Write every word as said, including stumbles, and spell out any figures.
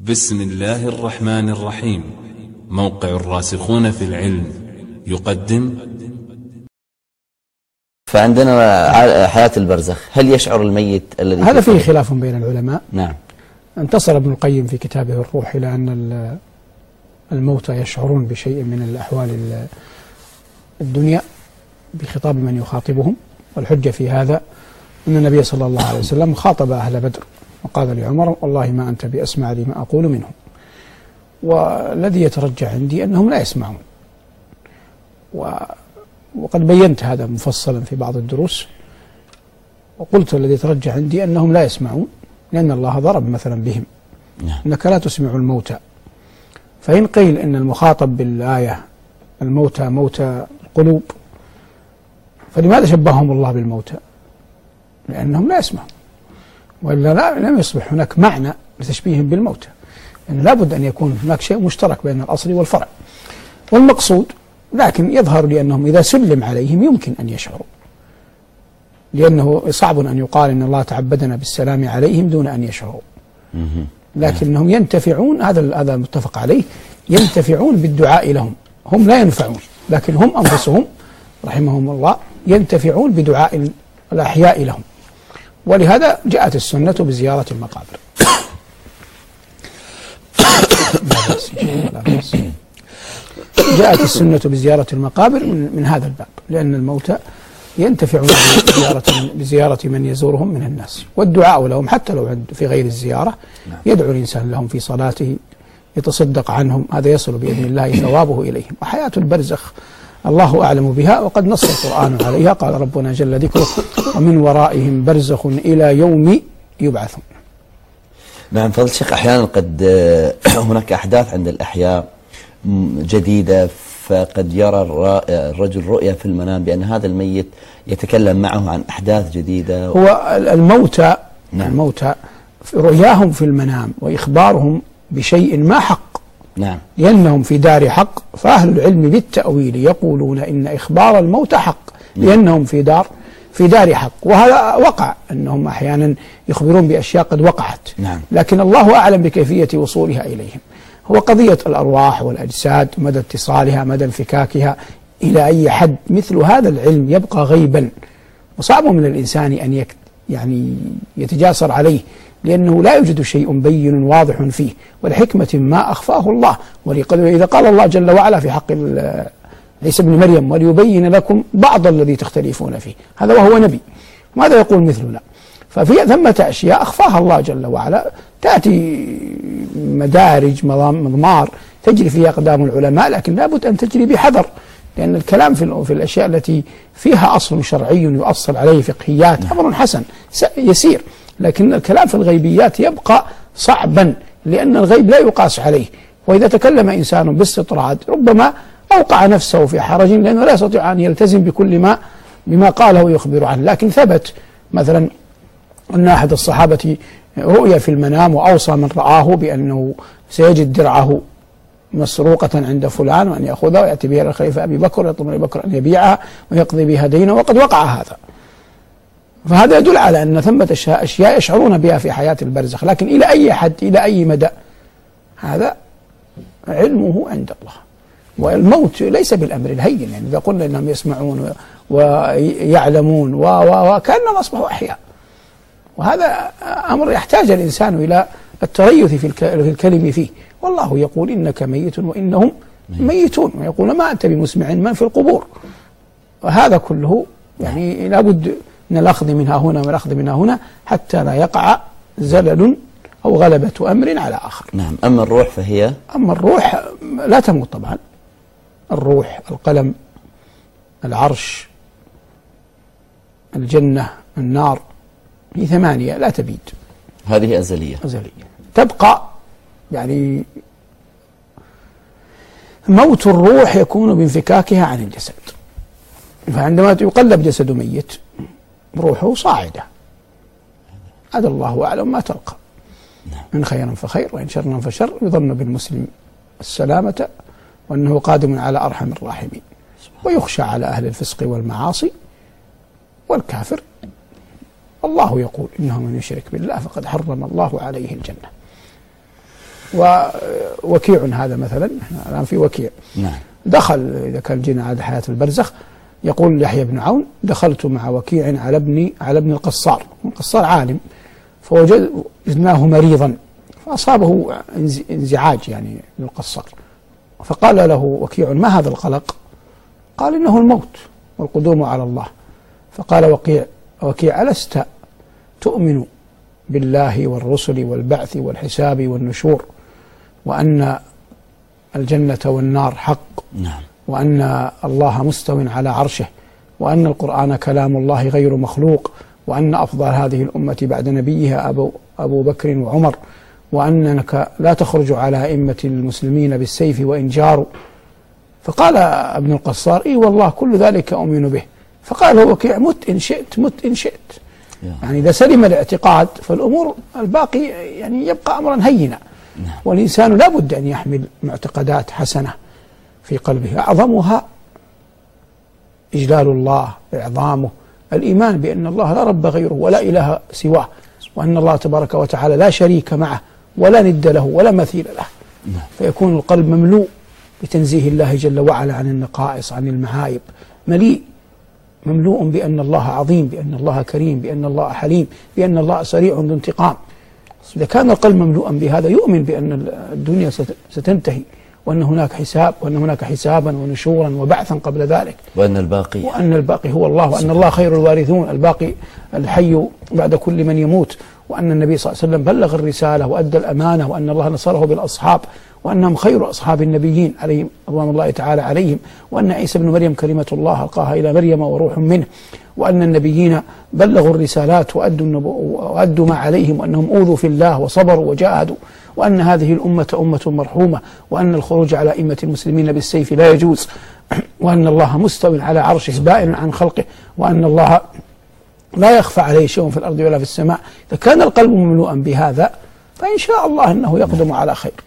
بسم الله الرحمن الرحيم. موقع الراسخون في العلم يقدم. فعندنا حياة البرزخ، هل يشعر الميت الذي هذا فيه خلاف بين العلماء. نعم. انتصر ابن القيم في كتابه الروح إلى أن الموتى يشعرون بشيء من الأحوال الدنيا بخطاب من يخاطبهم، والحجة في هذا أن النبي صلى الله عليه وسلم خاطب أهل بدر وقال لعمر: والله ما أنت بأسمع لي ما أقول منهم. والذي يترجح عندي أنهم لا يسمعون، وقد بينت هذا مفصلا في بعض الدروس، وقلت الذي يترجح عندي أنهم لا يسمعون، لأن الله ضرب مثلا بهم: إنك لا تسمع الموتى. فإن قيل إن المخاطب بالآية الموتى موتى القلوب، فلماذا شبههم الله بالموتى؟ لأنهم لا يسمعون، وإلا لا لم يصبح هناك معنى لتشبيههم بالموتى، لأن يعني لابد أن يكون هناك شيء مشترك بين الأصل والفرع والمقصود. لكن يظهر لي أنهم إذا سلم عليهم يمكن أن يشعروا، لأنه صعب أن يقال إن الله تعبدنا بالسلام عليهم دون أن يشعروا، لكنهم ينتفعون، هذا هذا متفق عليه، ينتفعون بالدعاء لهم. هم لا ينفعون، لكن هم أنفسهم رحمهم الله ينتفعون بدعاء الأحياء لهم. ولهذا جاءت السنة بزيارة المقابر. جاءت السنة بزيارة المقابر من, من هذا الباب، لأن الموتى ينتفعون بزيارة, بزيارة من يزورهم من الناس، والدعاء لهم حتى لو في غير الزيارة. يدعو الإنسان لهم في صلاته، يتصدق عنهم، هذا يصل بإذن الله ثوابه إليهم. وحياة البرزخ الله أعلم بها، وقد نص القرآن عليها، قال ربنا جل ذكره: ومن ورائهم برزخ إلى يوم يبعثون. نعم. فضل الشيخ، أحيانا قد هناك أحداث عند الأحياء جديدة، فقد يرى الرجل رؤيا في المنام بأن هذا الميت يتكلم معه عن أحداث جديدة. هو الموتى نعم. الموتى رؤياهم في المنام وإخبارهم بشيء ما حق، نعم، لأنهم في دار حق، فأهل العلم بالتأويل يقولون إن إخبار الموتى حق، لأنهم في دار في دار حق. وهذا وقع أنهم أحيانا يخبرون بأشياء قد وقعت، نعم. لكن الله أعلم بكيفية وصولها إليهم. هو قضية الأرواح والأجساد، مدى اتصالها، مدى انفكاكها إلى أي حد، مثل هذا العلم يبقى غيبا، وصعب من الإنسان أن يك يعني يتجاسر عليه، لأنه لا يوجد شيء بين واضح فيه، ولحكمة ما أخفاه الله. وإذا قال الله جل وعلا في حق عيسى ابن مريم: وليبين لكم بعض الذي تختلفون فيه، هذا وهو نبي، ماذا يقول مثلنا؟ ففي ثمة أشياء أخفاها الله جل وعلا، تأتي مدارج مضمار تجري فيها أقدام العلماء، لكن لابد أن تجري بحذر، لأن الكلام في في الأشياء التي فيها أصل شرعي يؤصل عليه فقهيات أمر حسن يسير، لكن الكلام في الغيبيات يبقى صعبا، لأن الغيب لا يقاس عليه. وإذا تكلم إنسان باستطراد ربما أوقع نفسه في حرج، لأنه لا يستطيع أن يلتزم بكل ما بما قاله ويخبر عنه. لكن ثبت مثلا أن أحد الصحابة رؤيا في المنام وأوصى من رآه بأنه سيجد درعه مسروقة عند فلان، وأن يأخذها ويأتي بها إلى الخليفة أبي بكر، ويطلب من أبي بكر أن يبيعها ويقضي بها دينه، وقد وقع هذا. فهذا يدل على أن ثمة أشياء يشعرون بها في حياة البرزخ، لكن إلى أي حد، إلى أي مدى، هذا علمه عند الله. والموت ليس بالأمر الهين، يعني إذا قلنا أنهم يسمعون ويعلمون وكأنهم أصبحوا أحياء، وهذا أمر يحتاج الإنسان إلى التريث في الكلم فيه. والله يقول: إنك ميت وإنهم ميتون، ويقول: ما أنت بمسمع من في القبور. وهذا كله يعني لابد من الأخذ منها هنا والأخذ منها هنا، حتى لا يقع زلل أو غلبة أمر على آخر. نعم. أما الروح فهي أما الروح لا تموت طبعا. الروح، القلم، العرش، الجنة، النار، هي ثمانية لا تبيد، هذه أزلية أزلية تبقى. يعني موت الروح يكون بانفكاكها عن الجسد، فعندما يقلب جسد ميت روحه صاعدة، هذا الله أعلم ما تلقى، من خير فخير وإن شر فشر، يظن بالمسلم السلامة وأنه قادم على أرحم الراحمين، ويخشى على أهل الفسق والمعاصي والكافر. الله يقول: إنه من يشرك بالله فقد حرم الله عليه الجنة. ووكيع هذا مثلا، الآن في وكيع نعم. دخل إذا كان جينا عاد حياة البرزخ، يقول يحيى بن عون دخلت مع وكيع على ابن على ابن القصار، القصار عالم، فوجدناه مريضا فأصابه انزعاج يعني ابن القصار، فقال له وكيع ما هذا القلق؟ قال إنه الموت والقدوم على الله. فقال وكيع وكيع ألست تؤمن بالله والرسل والبعث والحساب والنشور، وأن الجنة والنار حق، نعم. وأن الله مستو على عرشه، وأن القرآن كلام الله غير مخلوق، وأن أفضل هذه الأمة بعد نبيها أبو, أبو بكر وعمر، وأنك لا تخرج على أئمة المسلمين بالسيف وإن جاروا. فقال ابن القصار إي والله كل ذلك أؤمن به. فقال هو وكيع مت إن شئت مت إن شئت، يعني إذا سلم الاعتقاد فالأمور الباقي يعني يبقى أمرا هينا. والإنسان لا بد أن يحمل معتقدات حسنة في قلبه، أعظمها إجلال الله، إعظامه، الإيمان بأن الله لا رب غيره ولا إله سواه، وأن الله تبارك وتعالى لا شريك معه ولا ند له ولا مثيل له. فيكون القلب مملوء بتنزيه الله جل وعلا عن النقائص، عن المعايب، مليء مملوء بأن الله عظيم، بأن الله كريم، بأن الله حليم، بأن الله سريع ذو انتقام. إذا كان القلب مملوءا بهذا يؤمن بأن الدنيا ستنتهي، وأن هناك حساب، وأن هناك حسابا ونشورا وبعثا قبل ذلك، وأن الباقي وأن الباقي هو الله، وأن الله خير الوارثون، الباقي الحي بعد كل من يموت، وأن النبي صلى الله عليه وسلم بلغ الرسالة وأدى الأمانة، وأن الله نصره بالأصحاب، وأنهم خير أصحاب النبيين عليهم رضوان الله تعالى عليهم، وأن عيسى بن مريم كلمة الله ألقاها إلى مريم وروح منه، وأن النبيين بلغوا الرسالات وأدوا, وأدوا ما عليهم، وأنهم أوذوا في الله وصبروا وجاهدوا، وأن هذه الأمة أمة مرحومة، وأن الخروج على أئمة المسلمين بالسيف لا يجوز، وأن الله مستو على عرشه بائن عن خلقه، وأن الله لا يخفى عليه شيء في الأرض ولا في السماء. إذا كان القلب مملوءا بهذا فإن شاء الله أنه يقدم على خير.